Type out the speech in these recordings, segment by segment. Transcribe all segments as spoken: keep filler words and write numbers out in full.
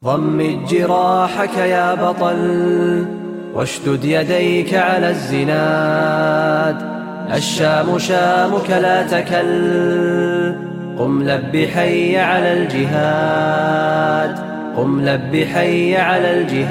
ضمد جراحك يا بطل واشدد يديك على الزناد. الشام شامك لا تكل، قم لب حي على الجهاد، قم لب حي على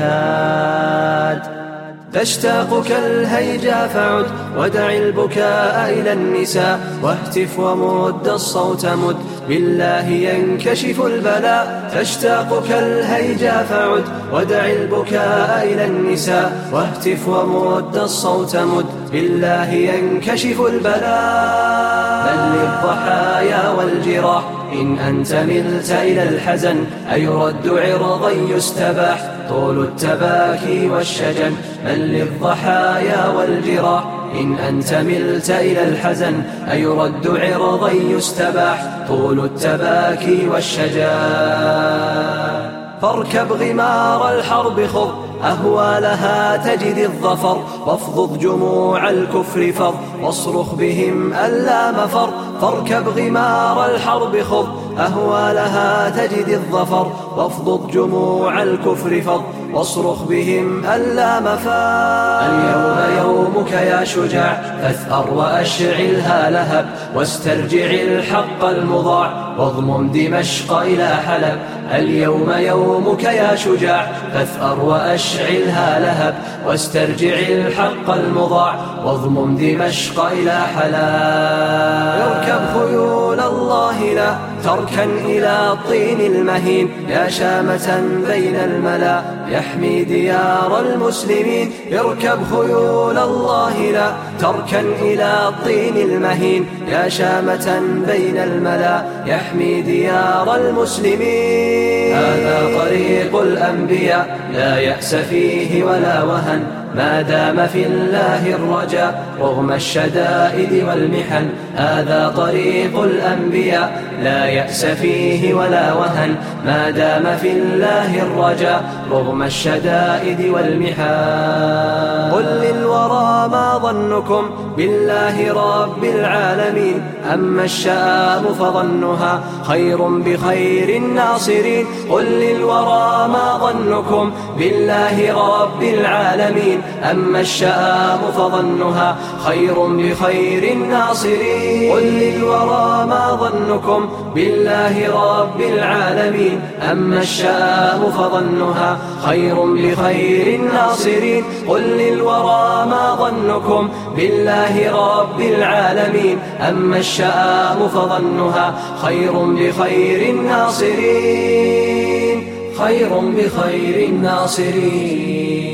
الجهاد. تشتاقك الهيجا فعد ودع البكاء إلى النساء، واهتف ومد الصوت مد بالله ينكشف البلاء. تشتاقك الهيجا فعد ودع البكاء إلى النساء، واهتف ومد الصوت مد بالله ينكشف البلاء. بل للضحايا والجراح إن أنت ملت إلى الحزن، أيرد عرضا يستباح طول التباكي والشجن. بل للضحايا والجراح إن أنت ملت إلى الحزن، أيرد عرضا يستباح طول التباكي والشجن. فاركب غمار الحرب خض أهوالها تجد الظفر، وافضض جموع الكفر فض واصرخ بهم ألا مفر. فاركب غمار الحرب خض أهوالها تجد الظفر، وافضض جموع الكفر فض واصرخ بهم ألا مفر. اليوم يومك يا شجاع فاثأر وأشعلها لهب، واسترجع الحق المضاع واضمم دمشق إلى حلب. اليوم يومك يا شجاع فاثأر وأشعلها لهب، واسترجع الحق المضاع واضمم دمشق إلى حلب. اركب خيول الله لا تركن إلى الطين المهين، يا شامة بين الملا يحمي ديار المسلمين. اركب خيول الله لا تركن إلى الطين المهين، يا شامة بين الملا يحمي ديار المسلمين. هذا طريق الأنبياء لا يأس فيه ولا وهن، ما دام في الله الرجاء رغم الشدائد والمحن. هذا طريق الأنبياء لا يأس فيه ولا وهن، ما دام في الله الرجاء رغم الشدائد والمحن. قل للورى ما ظنكم بالله رب العالمين، أما الشآم فظنها خير بخير الناصرين. قل للورى ما ظنكم بالله رب العالمين، أما الشآم فظنها خير بخير الناصرين. قل للورى ما ظنكم بالله رب العالمين، أما الشآم فظنها خير بخير الناصرين. قل للورى ما ظنكم بالله رب العالمين، أما الشآم فظنها خير بخير الناصرين، خير بخير الناصرين.